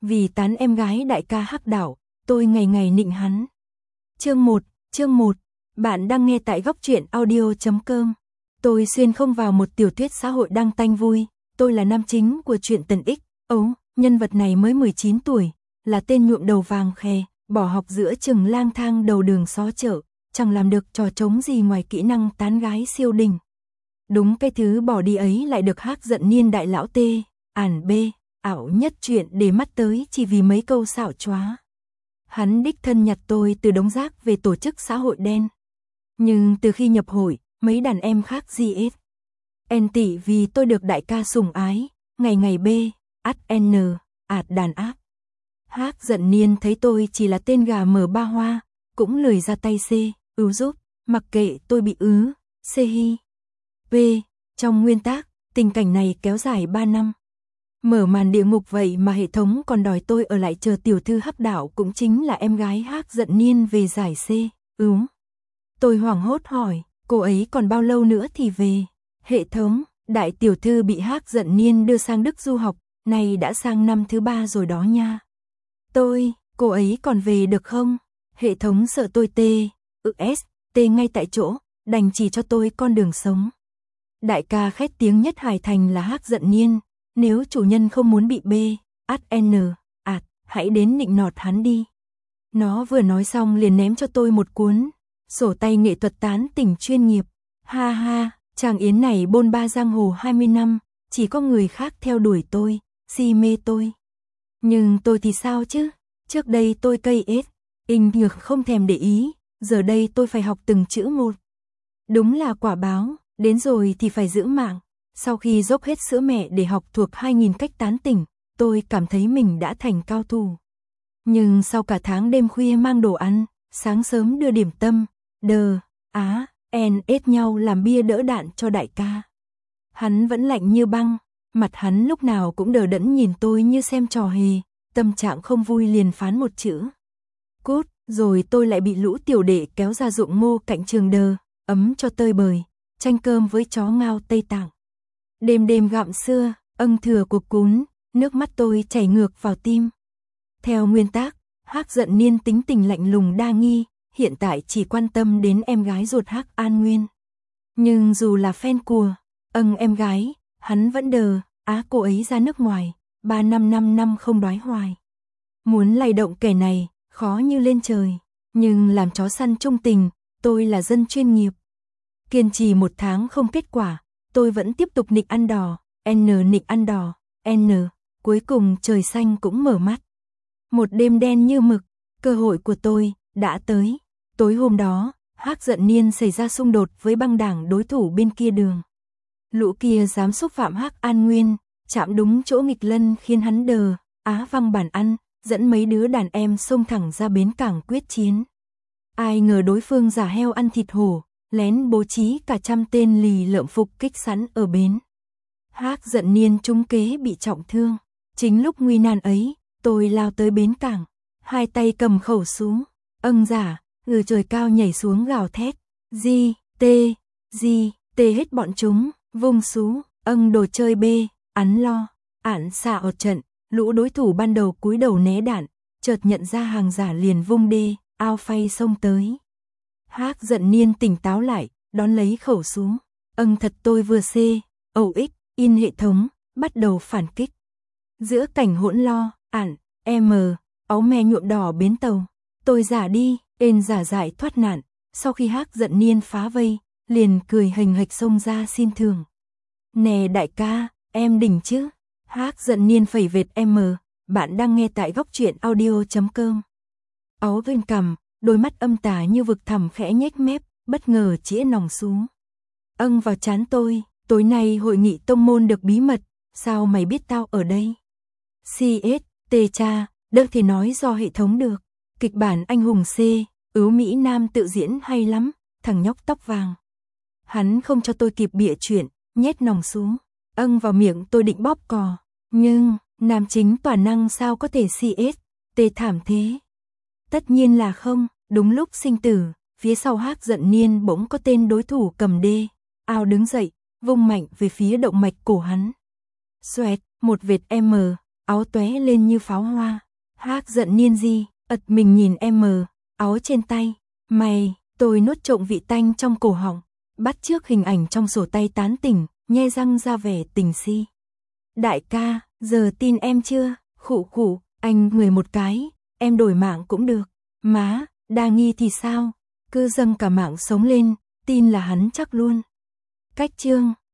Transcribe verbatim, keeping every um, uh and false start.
Vì tán em gái đại ca Hắc Đảo, tôi ngày ngày nịnh hắn. Chương một, chương một. Bạn đang nghe tại góc truyện audio chấm com. Tôi xuyên không vào một tiểu thuyết xã hội đăng tanh vui, tôi là nam chính của truyện Tần Ích. Ấu, nhân vật này mới mười chín tuổi, là tên nhuộm đầu vàng khè, bỏ học giữa chừng lang thang đầu đường xó chợ, chẳng làm được trò trống gì ngoài kỹ năng tán gái siêu đỉnh. Đúng cái thứ bỏ đi ấy lại được Hắc giận niên đại lão tê, ản bê, ảo nhất chuyện để mắt tới chỉ vì mấy câu xảo chóa. Hắn đích thân nhặt tôi từ đống rác về tổ chức xã hội đen. Nhưng từ khi nhập hội, mấy đàn em khác gì ết. En tỉ vì tôi được đại ca sủng ái, ngày ngày bê, ắt n, ạt đàn áp. Hắc giận niên thấy tôi chỉ là tên gà mờ ba hoa, cũng lười ra tay C, ưu giúp, mặc kệ tôi bị ứ, C hi. V, trong nguyên tác, tình cảnh này kéo dài ba năm. Mở màn địa ngục vậy mà hệ thống còn đòi tôi ở lại chờ tiểu thư Hắc Đảo cũng chính là em gái Hắc giận niên về giải C, ứ. Tôi hoảng hốt hỏi, cô ấy còn bao lâu nữa thì về? Hệ thống, đại tiểu thư bị Hắc giận niên đưa sang Đức du học, này đã sang năm thứ ba rồi đó nha. Tôi, cô ấy còn về được không? Hệ thống sợ tôi tê, ự s, tê ngay tại chỗ, đành chỉ cho tôi con đường sống. Đại ca khét tiếng nhất Hải Thành là Hắc giận niên, nếu chủ nhân không muốn bị bê, ắt n, ạt, hãy đến nịnh nọt hắn đi. Nó vừa nói xong liền ném cho tôi một cuốn sổ tay nghệ thuật tán tỉnh chuyên nghiệp. Ha ha, chàng Yến này bôn ba giang hồ hai mươi năm, chỉ có người khác theo đuổi tôi, si mê tôi. Nhưng tôi thì sao chứ? Trước đây tôi cây ết, inh nhược không thèm để ý, giờ đây tôi phải học từng chữ một. Đúng là quả báo, đến rồi thì phải giữ mạng. Sau khi dốc hết sữa mẹ để học thuộc hai nghìn cách tán tỉnh, tôi cảm thấy mình đã thành cao thủ. Nhưng sau cả tháng đêm khuya mang đồ ăn, sáng sớm đưa điểm tâm, đờ, á, en ết nhau làm bia đỡ đạn cho đại ca. Hắn vẫn lạnh như băng, mặt hắn lúc nào cũng đờ đẫn nhìn tôi như xem trò hề, tâm trạng không vui liền phán một chữ. Cút, rồi tôi lại bị lũ tiểu đệ kéo ra ruộng ngô cạnh trường đờ, ấm cho tơi bời, chanh cơm với chó ngao Tây Tạng. Đêm đêm gặm xưa, âng thừa cuộc cún, nước mắt tôi chảy ngược vào tim. Theo nguyên tác, Hắc giận niên tính tình lạnh lùng đa nghi, hiện tại chỉ quan tâm đến em gái ruột Hắc An Nguyên. Nhưng dù là fan của, âng em gái, hắn vẫn đờ, á cô ấy ra nước ngoài, ba năm năm năm không đói hoài. Muốn lay động kẻ này, khó như lên trời, nhưng làm chó săn trung tình, tôi là dân chuyên nghiệp. Kiên trì một tháng không kết quả, tôi vẫn tiếp tục nịnh ăn đỏ, N nịnh ăn đỏ, N, cuối cùng trời xanh cũng mở mắt. Một đêm đen như mực, cơ hội của tôi đã tới. Tối hôm đó, Hắc giận niên xảy ra xung đột với băng đảng đối thủ bên kia đường. Lũ kia dám xúc phạm Hắc An Nguyên, chạm đúng chỗ nghịch lân khiến hắn đờ, á văng bàn ăn, dẫn mấy đứa đàn em xông thẳng ra bến cảng quyết chiến. Ai ngờ đối phương giả heo ăn thịt hổ, lén bố trí cả trăm tên lì lợm phục kích sẵn ở bến. Hắc giận niên trúng kế bị trọng thương. Chính lúc nguy nan ấy, tôi lao tới bến cảng, hai tay cầm khẩu súng, âng giả, từ trời cao nhảy xuống gào thét, di, tê, di, tê hết bọn chúng, vung sú, âng đồ chơi bê, ắn lo, ản xạ ở trận, lũ đối thủ ban đầu cúi đầu né đạn, chợt nhận ra hàng giả liền vung đê, ao phay xông tới. Hắc giận niên tỉnh táo lại, đón lấy khẩu súng, âng thật tôi vừa c, ẩu ích, in hệ thống, bắt đầu phản kích. Giữa cảnh hỗn lo, ản, m, áo me nhuộm đỏ bến tàu, tôi giả đi, ên giả dại thoát nạn, sau khi Hắc giận niên phá vây, liền cười hình hạch xông ra xin thưởng. Nè đại ca, em đỉnh chứ? Hắc giận niên phẩy vệt M, bạn đang nghe tại góc truyện audio chấm com. Áo bên cằm, đôi mắt âm tà như vực thẳm khẽ nhếch mép, bất ngờ chĩa nòng xuống. Âng vào trán tôi, tối nay hội nghị tông môn được bí mật, sao mày biết tao ở đây? xê ét, tê cha, đỡ thì nói do hệ thống được. Kịch bản anh hùng C, ứ Mỹ Nam tự diễn hay lắm, thằng nhóc tóc vàng. Hắn không cho tôi kịp bịa chuyện, nhét nòng xuống, âng vào miệng tôi định bóp cò. Nhưng, nam chính toàn năng sao có thể xê ét, tê thảm thế? Tất nhiên là không, đúng lúc sinh tử, phía sau Hắc giận niên bỗng có tên đối thủ cầm đê, ao đứng dậy, vung mạnh về phía động mạch cổ hắn. Xoẹt, một vệt M, áo tóe lên như pháo hoa. Hắc giận Niên Di, ật mình nhìn em, áo trên tay. Mày, tôi nuốt trộm vị tanh trong cổ họng, bắt chước hình ảnh trong sổ tay tán tỉnh, nhe răng ra vẻ tình si. Đại ca, giờ tin em chưa? Khụ khụ, anh người một cái, em đổi mạng cũng được. Má, đa nghi thì sao? Cứ dâng cả mạng sống lên, tin là hắn chắc luôn. Cách chương